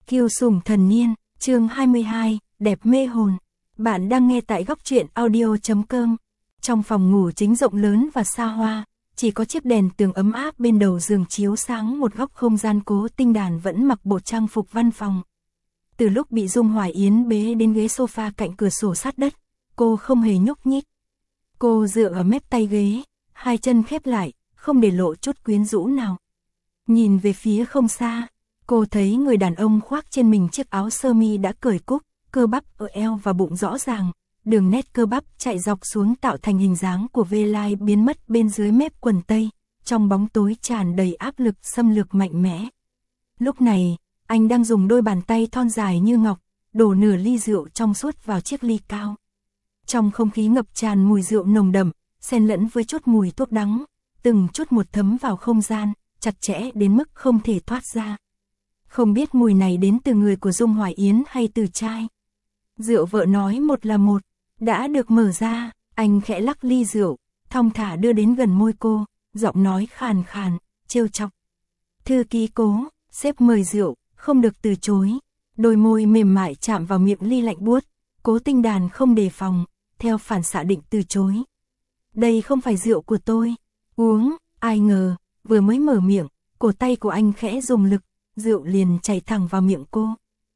Kiêu sủng thần niên, chương 22, đẹp mê hồn. Bạn đang nghe tại góc truyện audio.com. Trong phòng ngủ chính rộng lớn và xa hoa, chỉ có chiếc đèn tường ấm áp bên đầu giường chiếu sáng một góc không gian. Cố Tinh Đàn vẫn mặc bộ trang phục văn phòng. Từ lúc bị Dung Hoài Yến bế đến ghế sofa cạnh cửa sổ sát đất, cô không hề nhúc nhích. Cô dựa ở mép tay ghế, hai chân khép lại, không để lộ chút quyến rũ nào. Nhìn về phía không xa, cô thấy người đàn ông khoác trên mình chiếc áo sơ mi đã cởi cúc, cơ bắp ở eo và bụng rõ ràng, đường nét cơ bắp chạy dọc xuống tạo thành hình dáng của V-line biến mất bên dưới mép quần tây, trong bóng tối tràn đầy áp lực xâm lược mạnh mẽ. Lúc này, anh đang dùng đôi bàn tay thon dài như ngọc, đổ nửa ly rượu trong suốt vào chiếc ly cao. Trong không khí ngập tràn mùi rượu nồng đậm, xen lẫn với chút mùi thuốc đắng, từng chút một thấm vào không gian, chặt chẽ đến mức không thể thoát ra. Không biết mùi này đến từ người của Dung Hoài Yến hay từ trai. Rượu vợ nói một là một, đã được mở ra, anh khẽ lắc ly rượu, thong thả đưa đến gần môi cô, giọng nói khàn khàn, trêu chọc. Thư ký Cố, sếp mời rượu, không được từ chối. Đôi môi mềm mại chạm vào miệng ly lạnh buốt, Cố Tinh Đàn không đề phòng, theo phản xạ định từ chối. Đây không phải rượu của tôi, uống, ai ngờ, vừa mới mở miệng, cổ tay của anh khẽ dùng lực, rượu liền chảy thẳng vào miệng cô.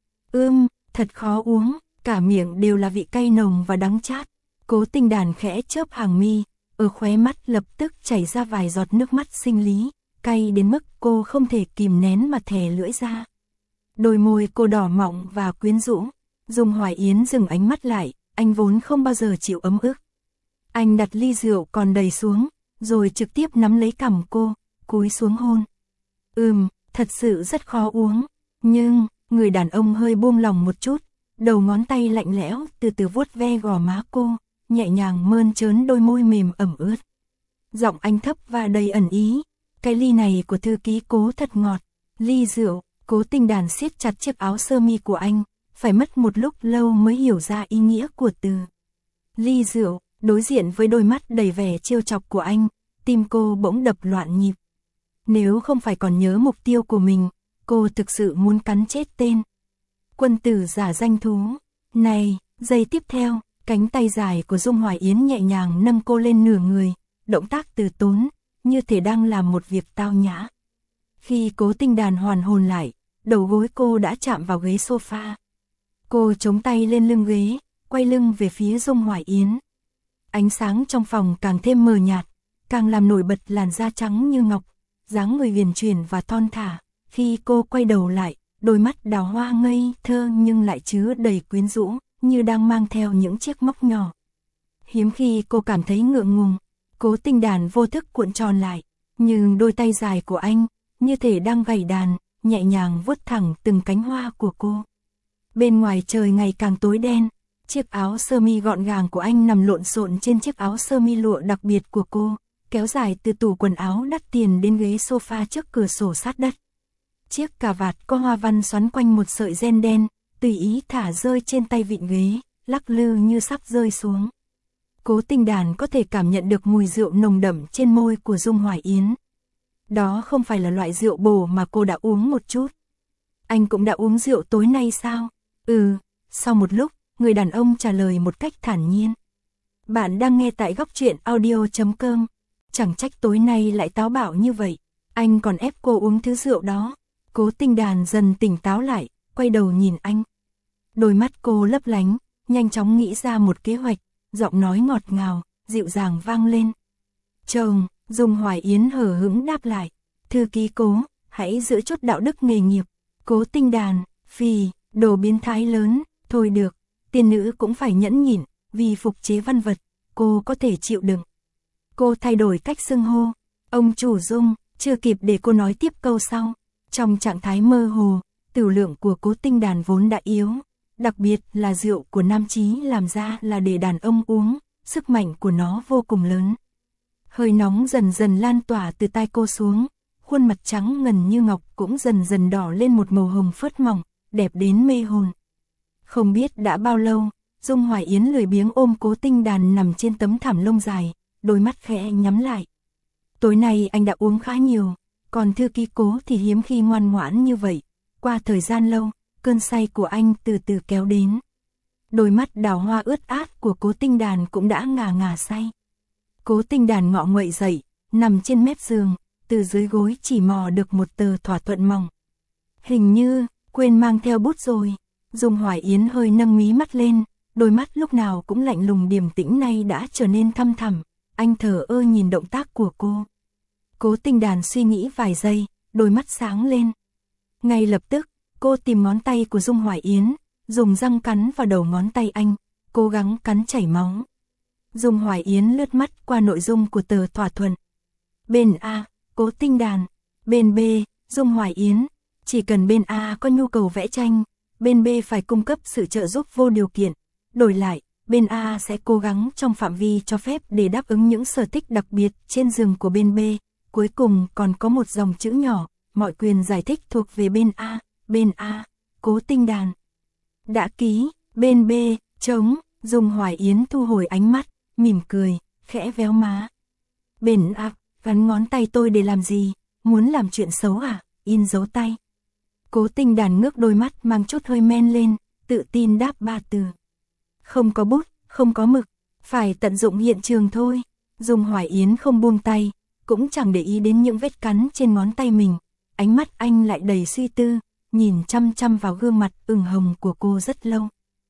Thật khó uống, cả miệng đều là vị cay nồng và đắng chát. Cố Tinh Đàn khẽ chớp hàng mi, ở khóe mắt lập tức chảy ra vài giọt nước mắt sinh lý, cay đến mức cô không thể kìm nén mà thè lưỡi ra. Đôi môi cô đỏ mọng và quyến rũ. Dung Hoài Yến dừng ánh mắt lại, anh vốn không bao giờ chịu ấm ức. Anh đặt ly rượu còn đầy xuống, rồi trực tiếp nắm lấy cằm cô, cúi xuống hôn. Thật sự rất khó uống, nhưng, người đàn ông hơi buông lòng một chút, đầu ngón tay lạnh lẽo từ từ vuốt ve gò má cô, nhẹ nhàng mơn trớn đôi môi mềm ẩm ướt. Giọng anh thấp và đầy ẩn ý, cái ly này của thư ký Cố thật ngọt. Ly rượu, Cố Tinh Đàn siết chặt chiếc áo sơ mi của anh, phải mất một lúc lâu mới hiểu ra ý nghĩa của từ ly rượu. Đối diện với đôi mắt đầy vẻ trêu chọc của anh, tim cô bỗng đập loạn nhịp. Nếu không phải còn nhớ mục tiêu của mình, cô thực sự muốn cắn chết tên quân tử giả danh thú. Này, giây tiếp theo, cánh tay dài của Dung Hoài Yến nhẹ nhàng nâng cô lên nửa người, động tác từ tốn, như thể đang làm một việc tao nhã. Khi Cố Tinh Đàn hoàn hồn lại, đầu gối cô đã chạm vào ghế sofa. Cô chống tay lên lưng ghế, quay lưng về phía Dung Hoài Yến. Ánh sáng trong phòng càng thêm mờ nhạt, càng làm nổi bật làn da trắng như ngọc, dáng người huyền chuyển và thon thả. Khi cô quay đầu lại, đôi mắt đào hoa ngây thơ nhưng lại chứa đầy quyến rũ, như đang mang theo những chiếc móc nhỏ. Hiếm khi cô cảm thấy ngượng ngùng, Cố Tinh Đàn vô thức cuộn tròn lại, nhưng đôi tay dài của anh, như thể đang gảy đàn, nhẹ nhàng vuốt thẳng từng cánh hoa của cô. Bên ngoài trời ngày càng tối đen, chiếc áo sơ mi gọn gàng của anh nằm lộn xộn trên chiếc áo sơ mi lụa đặc biệt của cô, kéo dài từ tủ quần áo đắt tiền đến ghế sofa trước cửa sổ sát đất. Chiếc cà vạt có hoa văn xoắn quanh một sợi ren đen, tùy ý thả rơi trên tay vịn ghế, lắc lư như sắp rơi xuống. Cố Tinh Đàn có thể cảm nhận được mùi rượu nồng đậm trên môi của Dung Hoài Yến. Đó không phải là loại rượu bồ mà cô đã uống một chút. Anh cũng đã uống rượu tối nay sao? Sau một lúc, người đàn ông trả lời một cách thản nhiên. Bạn đang nghe tại góc truyện audio.com. Chẳng trách tối nay lại táo bạo như vậy. Anh còn ép cô uống thứ rượu đó. Cố Tinh Đàn dần tỉnh táo lại, quay đầu nhìn anh. Đôi mắt cô lấp lánh, nhanh chóng nghĩ ra một kế hoạch, giọng nói ngọt ngào, dịu dàng vang lên. Chồng, Dung Hoài Yến hờ hững đáp lại. Thư ký Cố, hãy giữ chút đạo đức nghề nghiệp. Cố Tinh Đàn, phì, đồ biến thái lớn. Thôi được, tiên nữ cũng phải nhẫn nhịn, vì phục chế văn vật, cô có thể chịu đựng. Cô thay đổi cách xưng hô. Ông chủ Dung, chưa kịp để cô nói tiếp câu sau. Trong trạng thái mơ hồ, tửu lượng của Cố Tinh Đàn vốn đã yếu. Đặc biệt là rượu của nam chí làm ra là để đàn ông uống, sức mạnh của nó vô cùng lớn. Hơi nóng dần dần lan tỏa từ tai cô xuống, khuôn mặt trắng ngần như ngọc cũng dần dần đỏ lên một màu hồng phớt mỏng, đẹp đến mê hồn. Không biết đã bao lâu, Dung Hoài Yến lười biếng ôm Cố Tinh Đàn nằm trên tấm thảm lông dài, đôi mắt khẽ nhắm lại. Tối nay anh đã uống khá nhiều, còn thư ký Cố thì hiếm khi ngoan ngoãn như vậy. Qua thời gian lâu, cơn say của anh từ từ kéo đến. Đôi mắt đào hoa ướt át của Cố Tinh Đàn cũng đã ngà ngà say. Cố Tinh Đàn ngọ nguậy dậy, nằm trên mép giường, từ dưới gối chỉ mò được một tờ thỏa thuận mỏng. Hình như, quên mang theo bút rồi. Dung Hoài Yến hơi nâng mí mắt lên, đôi mắt lúc nào cũng lạnh lùng điềm tĩnh nay đã trở nên thâm thẳm. Anh thờ ơ nhìn động tác của cô. Cố Tinh Đàn suy nghĩ vài giây, đôi mắt sáng lên. Ngay lập tức, cô tìm ngón tay của Dung Hoài Yến, dùng răng cắn vào đầu ngón tay anh, cố gắng cắn chảy máu. Dung Hoài Yến lướt mắt qua nội dung của tờ thỏa thuận. Bên A, Cố Tinh Đàn. Bên B, Dung Hoài Yến. Chỉ cần bên A có nhu cầu vẽ tranh, bên B phải cung cấp sự trợ giúp vô điều kiện. Đổi lại, bên A sẽ cố gắng trong phạm vi cho phép để đáp ứng những sở thích đặc biệt trên giường của bên B. Cuối cùng còn có một dòng chữ nhỏ, mọi quyền giải thích thuộc về bên A. Bên A, Cố Tinh Đàn. Đã ký, bên B, trống. Dung Hoài Yến thu hồi ánh mắt, mỉm cười, khẽ véo má. Bên A, gắn ngón tay tôi để làm gì? Muốn làm chuyện xấu à? In dấu tay. Cố Tinh Đàn ngước đôi mắt mang chút hơi men lên, tự tin đáp 3 từ. Không có bút, không có mực, phải tận dụng hiện trường thôi. Dung Hoài Yến không buông tay, cũng chẳng để ý đến những vết cắn trên ngón tay mình. Ánh mắt anh lại đầy suy tư, nhìn chăm chăm vào gương mặt ửng hồng của cô rất lâu.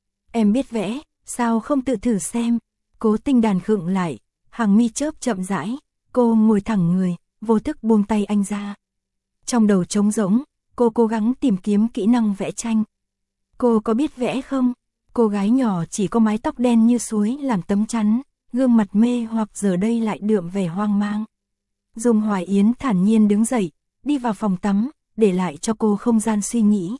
Em biết vẽ, sao không tự thử xem? Cố Tinh Đàn khựng lại, hàng mi chớp chậm rãi, cô ngồi thẳng người, vô thức buông tay anh ra. Trong đầu trống rỗng, cô cố gắng tìm kiếm kỹ năng vẽ tranh. Cô có biết vẽ không? Cô gái nhỏ chỉ có mái tóc đen như suối làm tấm chắn, gương mặt mê hoặc giờ đây lại đượm vẻ hoang mang. Dung Hoài Yến thản nhiên đứng dậy, đi vào phòng tắm, để lại cho cô không gian suy nghĩ.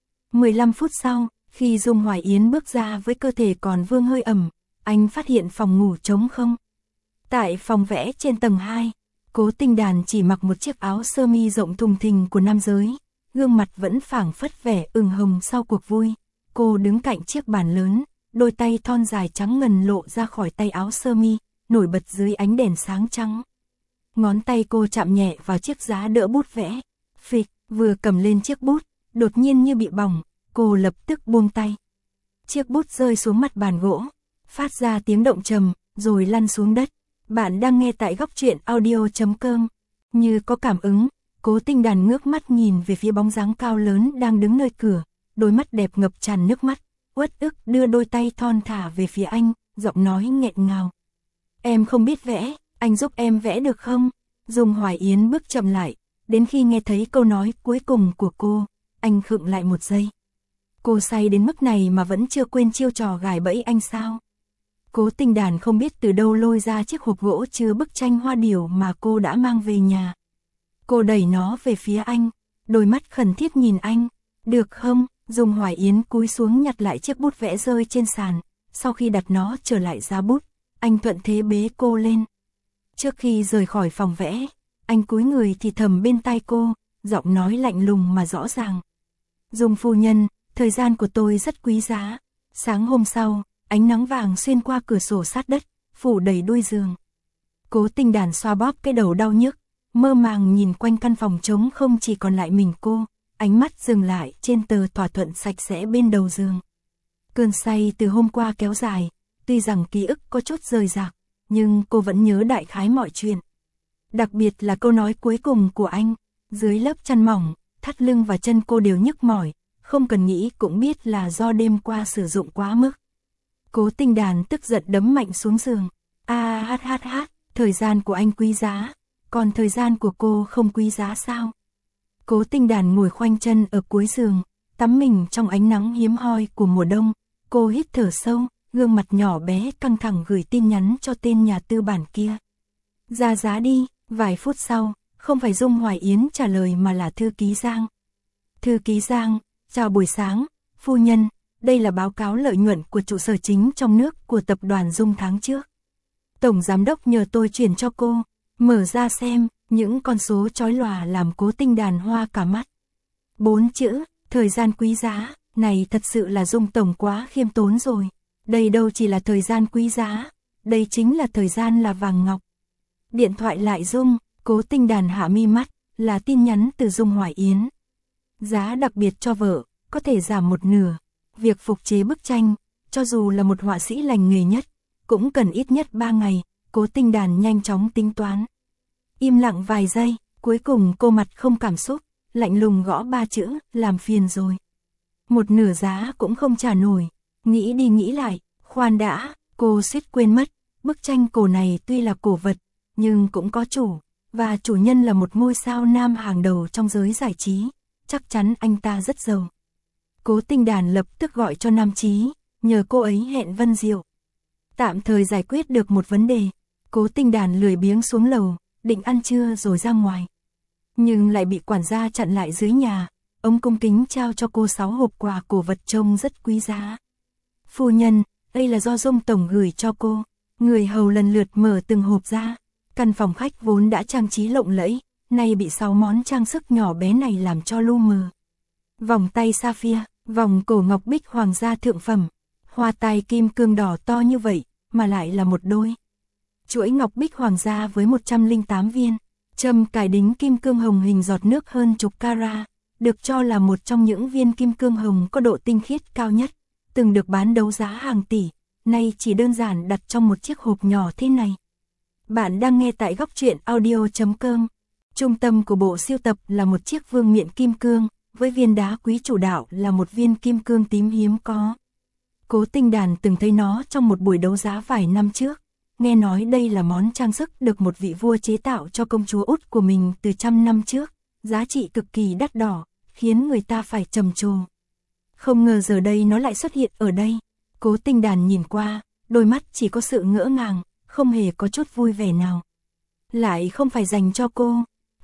15 phút sau, khi Dung Hoài Yến bước ra với cơ thể còn vương hơi ẩm, anh phát hiện phòng ngủ trống không. Tại phòng vẽ trên tầng 2, Cố Tinh Đàn chỉ mặc một chiếc áo sơ mi rộng thùng thình của nam giới, gương mặt vẫn phảng phất vẻ ửng hồng sau cuộc vui. Cô đứng cạnh chiếc bàn lớn, đôi tay thon dài trắng ngần lộ ra khỏi tay áo sơ mi, nổi bật dưới ánh đèn sáng trắng. Ngón tay cô chạm nhẹ vào chiếc giá đỡ bút vẽ. Phịch, vừa cầm lên chiếc bút, đột nhiên như bị bỏng, cô lập tức buông tay. Chiếc bút rơi xuống mặt bàn gỗ, phát ra tiếng động trầm, rồi lăn xuống đất. Bạn đang nghe tại góc truyện audio.com. Như có cảm ứng, Cố Tinh Đàn ngước mắt nhìn về phía bóng dáng cao lớn đang đứng nơi cửa, đôi mắt đẹp ngập tràn nước mắt, uất ức đưa đôi tay thon thả về phía anh, giọng nói nghẹn ngào. Em không biết vẽ, anh giúp em vẽ được không? Dung Hoài Yến bước chậm lại, đến khi nghe thấy câu nói cuối cùng của cô, anh khựng lại một giây. Cô say đến mức này mà vẫn chưa quên chiêu trò gài bẫy anh sao? Cố Tinh Đàn không biết từ đâu lôi ra chiếc hộp gỗ chứa bức tranh hoa điểu mà cô đã mang về nhà. Cô đẩy nó về phía anh, đôi mắt khẩn thiết nhìn anh. Được không? Dung Hoài Yến cúi xuống nhặt lại chiếc bút vẽ rơi trên sàn, sau khi đặt nó trở lại giá bút, anh thuận thế bế cô lên. Trước khi rời khỏi phòng vẽ, anh cúi người thì thầm bên tai cô, giọng nói lạnh lùng mà rõ ràng. Dung phu nhân, thời gian của tôi rất quý giá. Sáng hôm sau, ánh nắng vàng xuyên qua cửa sổ sát đất, phủ đầy đuôi giường. Cố Tinh Đàn xoa bóp cái đầu đau nhức, mơ màng nhìn quanh căn phòng trống không chỉ còn lại mình cô, ánh mắt dừng lại trên tờ thỏa thuận sạch sẽ bên đầu giường. Cơn say từ hôm qua kéo dài, tuy rằng ký ức có chút rời rạc, nhưng cô vẫn nhớ đại khái mọi chuyện. Đặc biệt là câu nói cuối cùng của anh, dưới lớp chăn mỏng, thắt lưng và chân cô đều nhức mỏi, không cần nghĩ cũng biết là do đêm qua sử dụng quá mức. Cố Tinh Đàn tức giận đấm mạnh xuống giường. Thời gian của anh quý giá, còn thời gian của cô không quý giá sao? Cố Tinh Đàn ngồi khoanh chân ở cuối giường, tắm mình trong ánh nắng hiếm hoi của mùa đông. Cô hít thở sâu, gương mặt nhỏ bé căng thẳng gửi tin nhắn cho tên nhà tư bản kia. Ra giá đi. Vài phút sau, không phải Dung Hoài Yến trả lời mà là thư ký Giang. Thư ký Giang, chào buổi sáng, phu nhân, đây là báo cáo lợi nhuận của trụ sở chính trong nước của tập đoàn Dung tháng trước. Tổng giám đốc nhờ tôi chuyển cho cô, mở ra xem, những con số chói lòa làm Cố Tinh Đàn hoa cả mắt. 4 chữ, thời gian quý giá, này thật sự là Dung tổng quá khiêm tốn rồi. Đây đâu chỉ là thời gian quý giá, đây chính là thời gian là vàng ngọc. Điện thoại lại rung, Cố Tinh Đàn hạ mi mắt, là tin nhắn từ Dung Hoài Yến. Giá đặc biệt cho vợ, có thể giảm một nửa. Việc phục chế bức tranh, cho dù là một họa sĩ lành nghề nhất, cũng cần ít nhất 3 ngày, Cố Tinh Đàn nhanh chóng tính toán. Im lặng vài giây, cuối cùng cô mặt không cảm xúc, lạnh lùng gõ 3 chữ, làm phiền rồi. Một nửa giá cũng không trả nổi, nghĩ đi nghĩ lại, khoan đã, cô suýt quên mất, bức tranh cổ này tuy là cổ vật, nhưng cũng có chủ, và chủ nhân là một ngôi sao nam hàng đầu trong giới giải trí, chắc chắn anh ta rất giàu. Cố Tinh Đàn lập tức gọi cho Nam Chí, nhờ cô ấy hẹn Vân Diệu. Tạm thời giải quyết được một vấn đề, Cố Tinh Đàn lười biếng xuống lầu, định ăn trưa rồi ra ngoài. Nhưng lại bị quản gia chặn lại dưới nhà, ông cung kính trao cho cô 6 hộp quà cổ vật trông rất quý giá. Phu nhân, đây là do Dung Tổng gửi cho cô. Người hầu lần lượt mở từng hộp ra. Căn phòng khách vốn đã trang trí lộng lẫy, nay bị 6 món trang sức nhỏ bé này làm cho lu mờ. Vòng tay sapphire, vòng cổ ngọc bích hoàng gia thượng phẩm, hoa tai kim cương đỏ to như vậy, mà lại là một đôi. Chuỗi ngọc bích hoàng gia với 108 viên, châm cài đính kim cương hồng hình giọt nước hơn chục carat, được cho là một trong những viên kim cương hồng có độ tinh khiết cao nhất, từng được bán đấu giá hàng tỷ, nay chỉ đơn giản đặt trong một chiếc hộp nhỏ thế này. Bạn đang nghe tại góc truyện audio.com. Trung tâm của bộ sưu tập là một chiếc vương miện kim cương, với viên đá quý chủ đạo là một viên kim cương tím hiếm có. Cố Tinh Đàn từng thấy nó trong một buổi đấu giá vài năm trước, nghe nói đây là món trang sức được một vị vua chế tạo cho công chúa Út của mình từ trăm năm trước, giá trị cực kỳ đắt đỏ, khiến người ta phải trầm trồ. Không ngờ giờ đây nó lại xuất hiện ở đây. Cố Tinh Đàn nhìn qua, đôi mắt chỉ có sự ngỡ ngàng, không hề có chút vui vẻ nào. Lại không phải dành cho cô.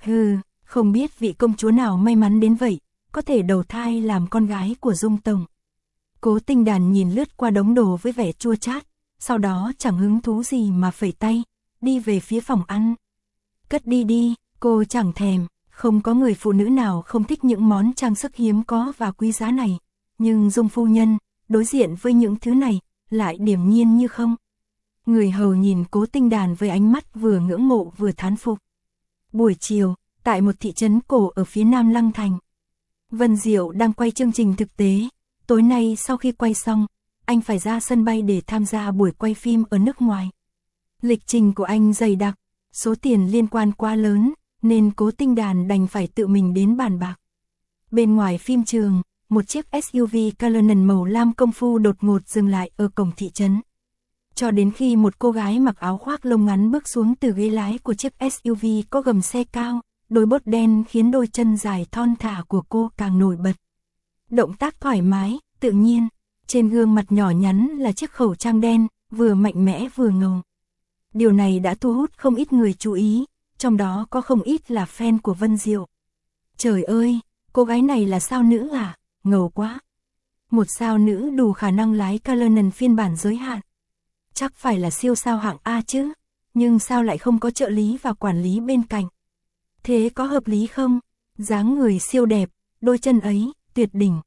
Không biết vị công chúa nào may mắn đến vậy, có thể đầu thai làm con gái của Dung Tổng. Cố Tinh Đàn nhìn lướt qua đống đồ với vẻ chua chát, sau đó chẳng hứng thú gì mà phẩy tay, đi về phía phòng ăn. Cất đi đi, cô chẳng thèm, không có người phụ nữ nào không thích những món trang sức hiếm có và quý giá này. Nhưng Dung phu nhân, đối diện với những thứ này, lại điềm nhiên như không. Người hầu nhìn Cố Tinh Đàn với ánh mắt vừa ngưỡng mộ vừa thán phục. Buổi chiều, tại một thị trấn cổ ở phía nam Lăng Thành, Vân Diệu đang quay chương trình thực tế. Tối nay sau khi quay xong, anh phải ra sân bay để tham gia buổi quay phim ở nước ngoài. Lịch trình của anh dày đặc, số tiền liên quan quá lớn, nên Cố Tinh Đàn đành phải tự mình đến bàn bạc. Bên ngoài phim trường, một chiếc SUV Cullinan màu lam công phu đột ngột dừng lại ở cổng thị trấn. Cho đến khi một cô gái mặc áo khoác lông ngắn bước xuống từ ghế lái của chiếc SUV có gầm xe cao, đôi bốt đen khiến đôi chân dài thon thả của cô càng nổi bật. Động tác thoải mái, tự nhiên, trên gương mặt nhỏ nhắn là chiếc khẩu trang đen, vừa mạnh mẽ vừa ngầu. Điều này đã thu hút không ít người chú ý, trong đó có không ít là fan của Vân Diệu. Trời ơi, cô gái này là sao nữ à, ngầu quá. Một sao nữ đủ khả năng lái Cullinan phiên bản giới hạn. Chắc phải là siêu sao hạng A chứ, nhưng sao lại không có trợ lý và quản lý bên cạnh. Thế có hợp lý không? Dáng người siêu đẹp, đôi chân ấy, tuyệt đỉnh.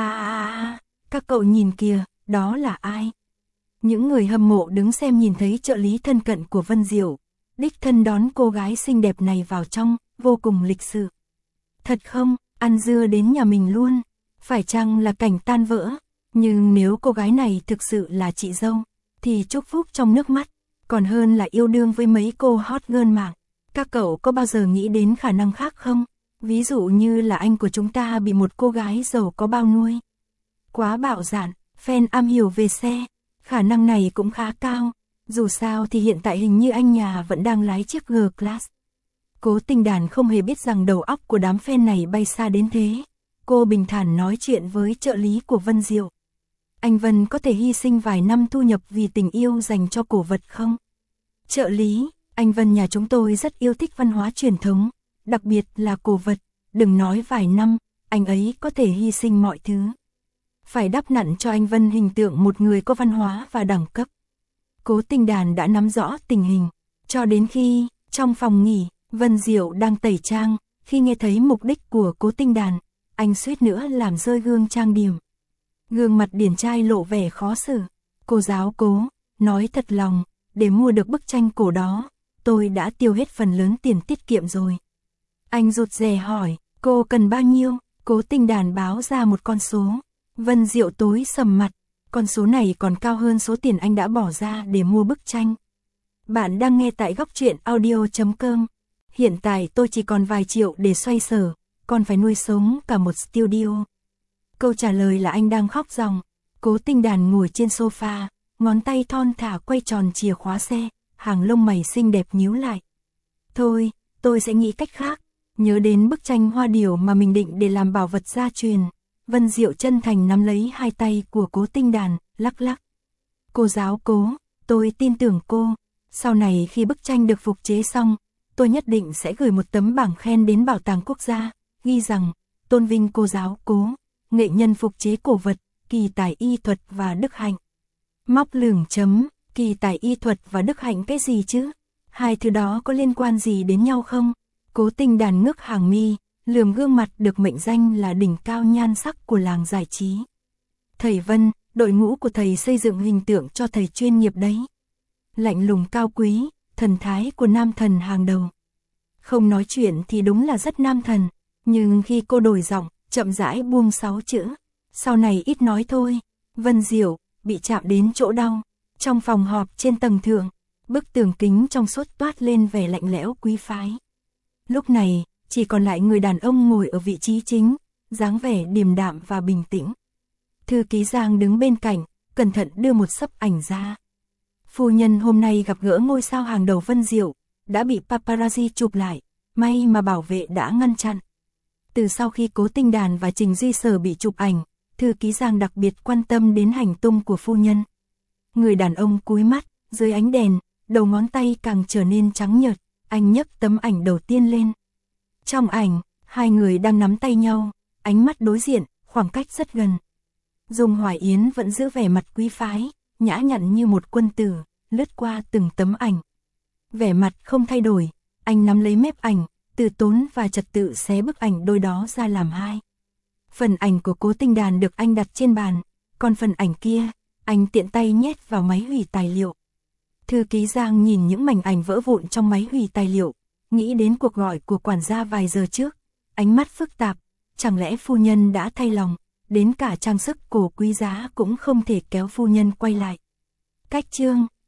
Các cậu nhìn kìa, đó là ai? Những người hâm mộ đứng xem nhìn thấy trợ lý thân cận của Vân Diệu, đích thân đón cô gái xinh đẹp này vào trong, vô cùng lịch sự. Thật không, ăn dưa đến nhà mình luôn, phải chăng là cảnh tan vỡ? Nhưng nếu cô gái này thực sự là chị dâu, thì chúc phúc trong nước mắt, còn hơn là yêu đương với mấy cô hot girl mạng. Các cậu có bao giờ nghĩ đến khả năng khác không? Ví dụ như là anh của chúng ta bị một cô gái giàu có bao nuôi. Quá bạo dạn, fan am hiểu về xe, khả năng này cũng khá cao. Dù sao thì hiện tại hình như anh nhà vẫn đang lái chiếc G-Class. Cố Tinh Đàn không hề biết rằng đầu óc của đám fan này bay xa đến thế. Cô bình thản nói chuyện với trợ lý của Vân Diệu. Anh Vân có thể hy sinh vài năm thu nhập vì tình yêu dành cho cổ vật không? Trợ lý, anh Vân nhà chúng tôi rất yêu thích văn hóa truyền thống, đặc biệt là cổ vật. Đừng nói vài năm, anh ấy có thể hy sinh mọi thứ. Phải đắp nặn cho anh Vân hình tượng một người có văn hóa và đẳng cấp. Cố Tinh Đàn đã nắm rõ tình hình, cho đến khi, trong phòng nghỉ, Vân Diệu đang tẩy trang, khi nghe thấy mục đích của Cố Tinh Đàn, anh suýt nữa làm rơi gương trang điểm. Gương mặt điển trai lộ vẻ khó xử. Cô giáo Cố, nói thật lòng, để mua được bức tranh cổ đó, tôi đã tiêu hết phần lớn tiền tiết kiệm rồi. Anh rụt rè hỏi, cô cần bao nhiêu? Cố Tinh Đàn báo ra một con số. Vân Diệu tối sầm mặt, con số này còn cao hơn số tiền anh đã bỏ ra để mua bức tranh. Bạn đang nghe tại Góc Truyện Audio.com. Hiện tại tôi chỉ còn vài triệu để xoay sở, còn phải nuôi sống cả một studio. Câu trả lời là anh đang khóc ròng. Cố Tinh Đàn ngồi trên sofa, ngón tay thon thả quay tròn chìa khóa xe, hàng lông mày xinh đẹp nhíu lại. Thôi, tôi sẽ nghĩ cách khác. Nhớ đến bức tranh hoa điểu mà mình định để làm bảo vật gia truyền. Vân Diệu chân thành nắm lấy hai tay của Cố Tinh Đàn, lắc lắc. Cô giáo Cố, tôi tin tưởng cô. Sau này khi bức tranh được phục chế xong, tôi nhất định sẽ gửi một tấm bảng khen đến Bảo tàng Quốc gia, ghi rằng, tôn vinh cô giáo Cố, nghệ nhân phục chế cổ vật, kỳ tài y thuật và đức hạnh. Móc lửng chấm, kỳ tài y thuật và đức hạnh cái gì chứ? Hai thứ đó có liên quan gì đến nhau không? Cố Tinh Đàn ngước hàng mi, lườm gương mặt được mệnh danh là đỉnh cao nhan sắc của làng giải trí. Thầy Vân, đội ngũ của thầy xây dựng hình tượng cho thầy chuyên nghiệp đấy. Lạnh lùng cao quý, thần thái của nam thần hàng đầu. Không nói chuyện thì đúng là rất nam thần, nhưng khi cô đổi giọng, chậm rãi buông 6 chữ. Sau này ít nói thôi. Vân Diệu bị chạm đến chỗ đau. Trong phòng họp trên tầng thượng, bức tường kính trong suốt toát lên vẻ lạnh lẽo quý phái. Lúc này, chỉ còn lại người đàn ông ngồi ở vị trí chính, dáng vẻ điềm đạm và bình tĩnh. Thư ký Giang đứng bên cạnh, cẩn thận đưa một xấp ảnh ra. Phu nhân hôm nay gặp gỡ ngôi sao hàng đầu Vân Diệu, đã bị paparazzi chụp lại, may mà bảo vệ đã ngăn chặn. Từ sau khi Cố Tinh Đàn và Trình Duy Sở bị chụp ảnh, thư ký Giang đặc biệt quan tâm đến hành tung của phu nhân. Người đàn ông cúi mắt, dưới ánh đèn, đầu ngón tay càng trở nên trắng nhợt, anh nhấc tấm ảnh đầu tiên lên. Trong ảnh, hai người đang nắm tay nhau, ánh mắt đối diện, khoảng cách rất gần. Dung Hoài Yến vẫn giữ vẻ mặt quý phái, nhã nhặn như một quân tử, lướt qua từng tấm ảnh. Vẻ mặt không thay đổi, anh nắm lấy mép ảnh, từ tốn và trật tự xé bức ảnh đôi đó ra làm hai. Phần ảnh của Cố Tinh Đàn được anh đặt trên bàn, còn phần ảnh kia, anh tiện tay nhét vào máy hủy tài liệu. Thư ký Giang nhìn những mảnh ảnh vỡ vụn trong máy hủy tài liệu, nghĩ đến cuộc gọi của quản gia vài giờ trước, ánh mắt phức tạp, chẳng lẽ phu nhân đã thay lòng, đến cả trang sức cổ quý giá cũng không thể kéo phu nhân quay lại. Cách chương